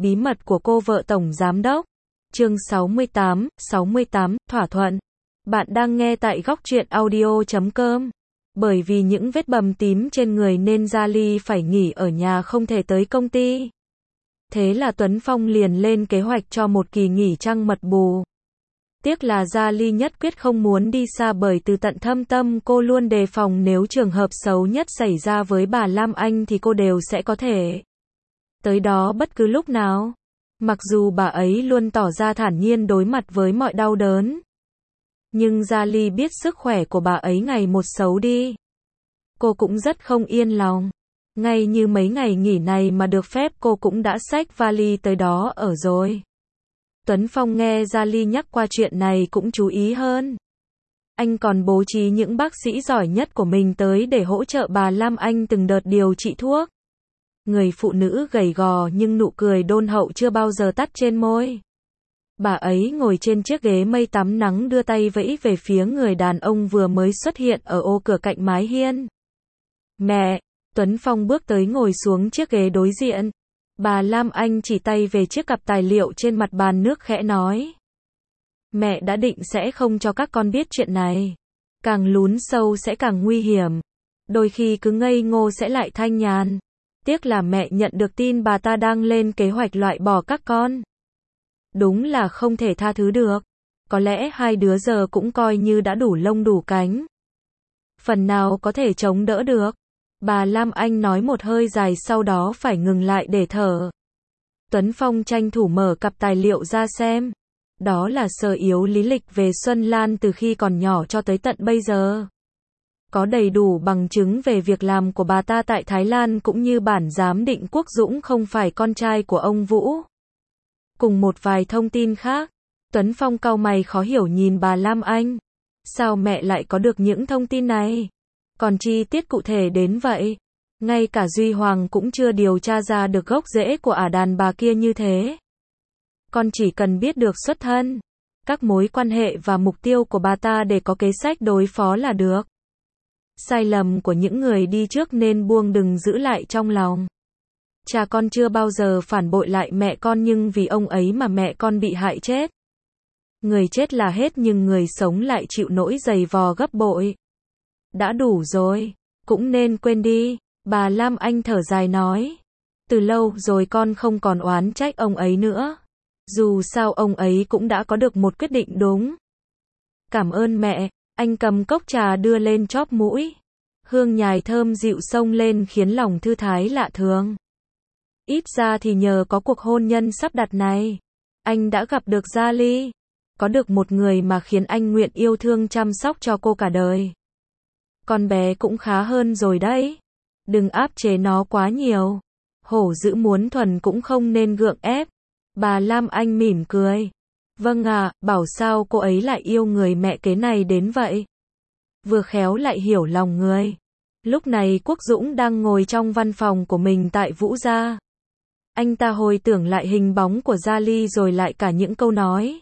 bí mật của cô vợ tổng giám đốc. Chương 68, thỏa thuận. Bạn đang nghe tại góc truyện audio.com. Bởi vì những vết bầm tím trên người nên Gia Ly phải nghỉ ở nhà không thể tới công ty. Thế là Tuấn Phong liền lên kế hoạch cho một kỳ nghỉ trăng mật bù. Tiếc là Gia Ly nhất quyết không muốn đi xa bởi từ tận thâm tâm cô luôn đề phòng nếu trường hợp xấu nhất xảy ra với bà Lam Anh thì cô đều sẽ có thể tới đó bất cứ lúc nào. Mặc dù bà ấy luôn tỏ ra thản nhiên đối mặt với mọi đau đớn. Nhưng Gia Ly biết sức khỏe của bà ấy ngày một xấu đi. Cô cũng rất không yên lòng. Ngay như mấy ngày nghỉ này mà được phép cô cũng đã xách vali tới đó ở rồi. Tuấn Phong nghe Gia Ly nhắc qua chuyện này cũng chú ý hơn. Anh còn bố trí những bác sĩ giỏi nhất của mình tới để hỗ trợ bà Lam Anh từng đợt điều trị thuốc. Người phụ nữ gầy gò nhưng nụ cười đôn hậu chưa bao giờ tắt trên môi. Bà ấy ngồi trên chiếc ghế mây tắm nắng đưa tay vẫy về phía người đàn ông vừa mới xuất hiện ở ô cửa cạnh mái hiên. Mẹ! Tuấn Phong bước tới ngồi xuống chiếc ghế đối diện. Bà Lam Anh chỉ tay về chiếc cặp tài liệu trên mặt bàn nước khẽ nói. Mẹ đã định sẽ không cho các con biết chuyện này. Càng lún sâu sẽ càng nguy hiểm. Đôi khi cứ ngây ngô sẽ lại thanh nhàn. Tiếc là mẹ nhận được tin bà ta đang lên kế hoạch loại bỏ các con. Đúng là không thể tha thứ được. Có lẽ hai đứa giờ cũng coi như đã đủ lông đủ cánh. Phần nào có thể chống đỡ được. Bà Lam Anh nói một hơi dài sau đó phải ngừng lại để thở. Tuấn Phong tranh thủ mở cặp tài liệu ra xem. Đó là sơ yếu lý lịch về Xuân Lan từ khi còn nhỏ cho tới tận bây giờ. Có đầy đủ bằng chứng về việc làm của bà ta tại Thái Lan cũng như bản giám định Quốc Dũng không phải con trai của ông Vũ. Cùng một vài thông tin khác. Tuấn Phong cau mày khó hiểu nhìn bà Lam Anh. Sao mẹ lại có được những thông tin này? Còn chi tiết cụ thể đến vậy. Ngay cả Duy Hoàng cũng chưa điều tra ra được gốc rễ của đàn bà kia như thế. Con chỉ cần biết được xuất thân, các mối quan hệ và mục tiêu của bà ta để có kế sách đối phó là được. Sai lầm của những người đi trước nên buông đừng giữ lại trong lòng. Cha con chưa bao giờ phản bội lại mẹ con nhưng vì ông ấy mà mẹ con bị hại chết. Người chết là hết nhưng người sống lại chịu nỗi giày vò gấp bội. Đã đủ rồi, cũng nên quên đi, bà Lam Anh thở dài nói. Từ lâu rồi con không còn oán trách ông ấy nữa. Dù sao ông ấy cũng đã có được một quyết định đúng. Cảm ơn mẹ, anh cầm cốc trà đưa lên chóp mũi. Hương nhài thơm dịu xông lên khiến lòng thư thái lạ thường. Ít ra thì nhờ có cuộc hôn nhân sắp đặt này, anh đã gặp được Gia Ly. Có được một người mà khiến anh nguyện yêu thương chăm sóc cho cô cả đời. Con bé cũng khá hơn rồi đấy. Đừng áp chế nó quá nhiều. Hổ dữ muốn thuần cũng không nên gượng ép. Bà Lam Anh mỉm cười. Vâng ạ, bảo sao cô ấy lại yêu người mẹ kế này đến vậy. Vừa khéo lại hiểu lòng người. Lúc này Quốc Dũng đang ngồi trong văn phòng của mình tại Vũ Gia. Anh ta hồi tưởng lại hình bóng của Gia Ly rồi lại cả những câu nói.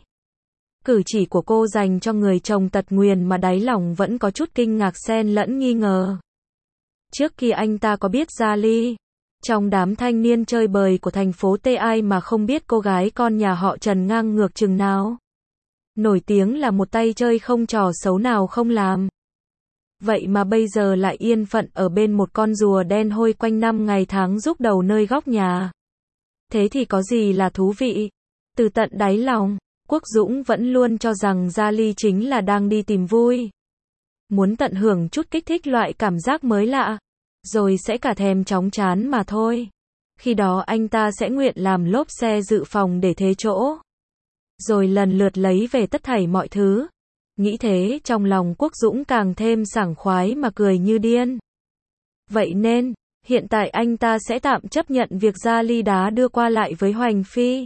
Cử chỉ của cô dành cho người chồng tật nguyền mà đáy lòng vẫn có chút kinh ngạc xen lẫn nghi ngờ. Trước khi anh ta có biết Gia Ly, trong đám thanh niên chơi bời của thành phố T ai mà không biết cô gái con nhà họ Trần ngang ngược chừng nào. Nổi tiếng là một tay chơi không trò xấu nào không làm. Vậy mà bây giờ lại yên phận ở bên một con rùa đen hôi quanh năm ngày tháng rúc đầu nơi góc nhà. Thế thì có gì là thú vị? Từ tận đáy lòng, Quốc Dũng vẫn luôn cho rằng Gia Ly chính là đang đi tìm vui. Muốn tận hưởng chút kích thích loại cảm giác mới lạ. Rồi sẽ cả thèm chóng chán mà thôi. Khi đó anh ta sẽ nguyện làm lốp xe dự phòng để thế chỗ. Rồi lần lượt lấy về tất thảy mọi thứ. Nghĩ thế trong lòng Quốc Dũng càng thêm sảng khoái mà cười như điên. Vậy nên, hiện tại anh ta sẽ tạm chấp nhận việc Gia Ly đá đưa qua lại với Hoành Phi.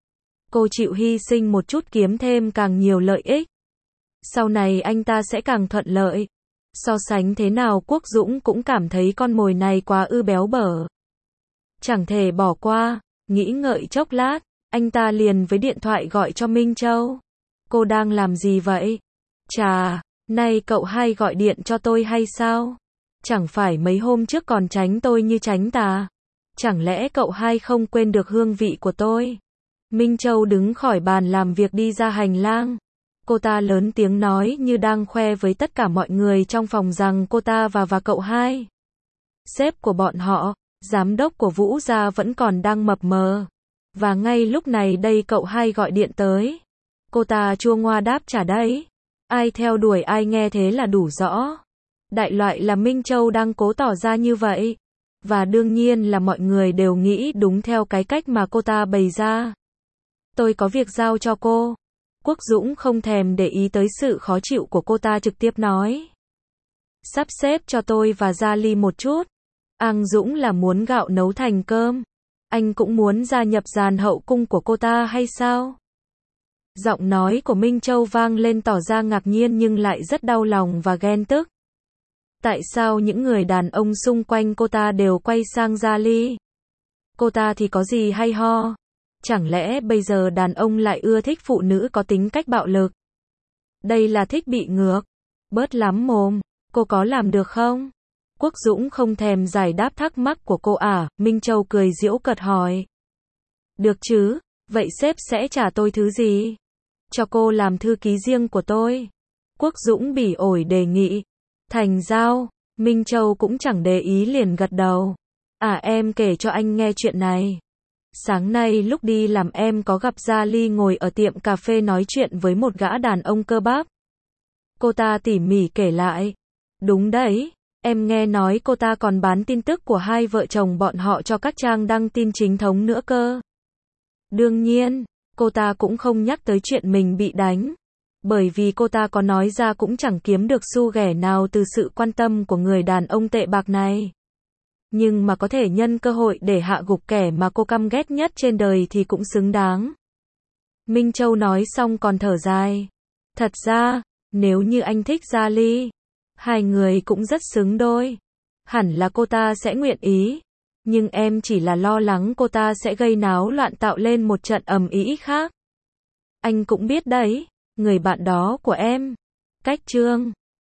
Cô chịu hy sinh một chút kiếm thêm càng nhiều lợi ích. Sau này anh ta sẽ càng thuận lợi. So sánh thế nào Quốc Dũng cũng cảm thấy con mồi này quá béo bở. Chẳng thể bỏ qua, nghĩ ngợi chốc lát, anh ta liền với điện thoại gọi cho Minh Châu. Cô đang làm gì vậy? Chà, nay cậu hay gọi điện cho tôi hay sao? Chẳng phải mấy hôm trước còn tránh tôi như tránh tà. Chẳng lẽ cậu hai không quên được hương vị của tôi? Minh Châu đứng khỏi bàn làm việc đi ra hành lang. Cô ta lớn tiếng nói như đang khoe với tất cả mọi người trong phòng rằng cô ta và cậu hai, sếp của bọn họ, giám đốc của Vũ gia vẫn còn đang mập mờ. Và ngay lúc này đây cậu hai gọi điện tới. Cô ta chua ngoa đáp trả đấy. Ai theo đuổi ai nghe thế là đủ rõ. Đại loại là Minh Châu đang cố tỏ ra như vậy. Và đương nhiên là mọi người đều nghĩ đúng theo cái cách mà cô ta bày ra. Tôi có việc giao cho cô. Quốc Dũng không thèm để ý tới sự khó chịu của cô ta, trực tiếp nói. Sắp xếp cho tôi và Gia Ly một chút. Ang Dũng là muốn gạo nấu thành cơm. Anh cũng muốn gia nhập dàn hậu cung của cô ta hay sao? Giọng nói của Minh Châu vang lên tỏ ra ngạc nhiên nhưng lại rất đau lòng và ghen tức. Tại sao những người đàn ông xung quanh cô ta đều quay sang Gia Ly? Cô ta thì có gì hay ho? Chẳng lẽ bây giờ đàn ông lại ưa thích phụ nữ có tính cách bạo lực? Đây là thích bị ngược. Bớt lắm mồm, cô có làm được không? Quốc Dũng không thèm giải đáp thắc mắc của cô à, Minh Châu cười giễu cợt hỏi. Được chứ, vậy sếp sẽ trả tôi thứ gì? Cho cô làm thư ký riêng của tôi. Quốc Dũng bỉ ổi đề nghị. Thành giao, Minh Châu cũng chẳng để ý liền gật đầu. À, em kể cho anh nghe chuyện này. Sáng nay lúc đi làm em có gặp Gia Ly ngồi ở tiệm cà phê nói chuyện với một gã đàn ông cơ bắp. Cô ta tỉ mỉ kể lại. Đúng đấy, em nghe nói cô ta còn bán tin tức của hai vợ chồng bọn họ cho các trang đăng tin chính thống nữa cơ. Đương nhiên, cô ta cũng không nhắc tới chuyện mình bị đánh. Bởi vì cô ta có nói ra cũng chẳng kiếm được xu ghẻ nào từ sự quan tâm của người đàn ông tệ bạc này. Nhưng mà có thể nhân cơ hội để hạ gục kẻ mà cô căm ghét nhất trên đời thì cũng xứng đáng. Minh Châu nói xong còn thở dài. Thật ra, nếu như anh thích Gia Ly, hai người cũng rất xứng đôi. Hẳn là cô ta sẽ nguyện ý. Nhưng em chỉ là lo lắng cô ta sẽ gây náo loạn tạo lên một trận ầm ĩ khác. Anh cũng biết đấy, người bạn đó của em. Cách Trương.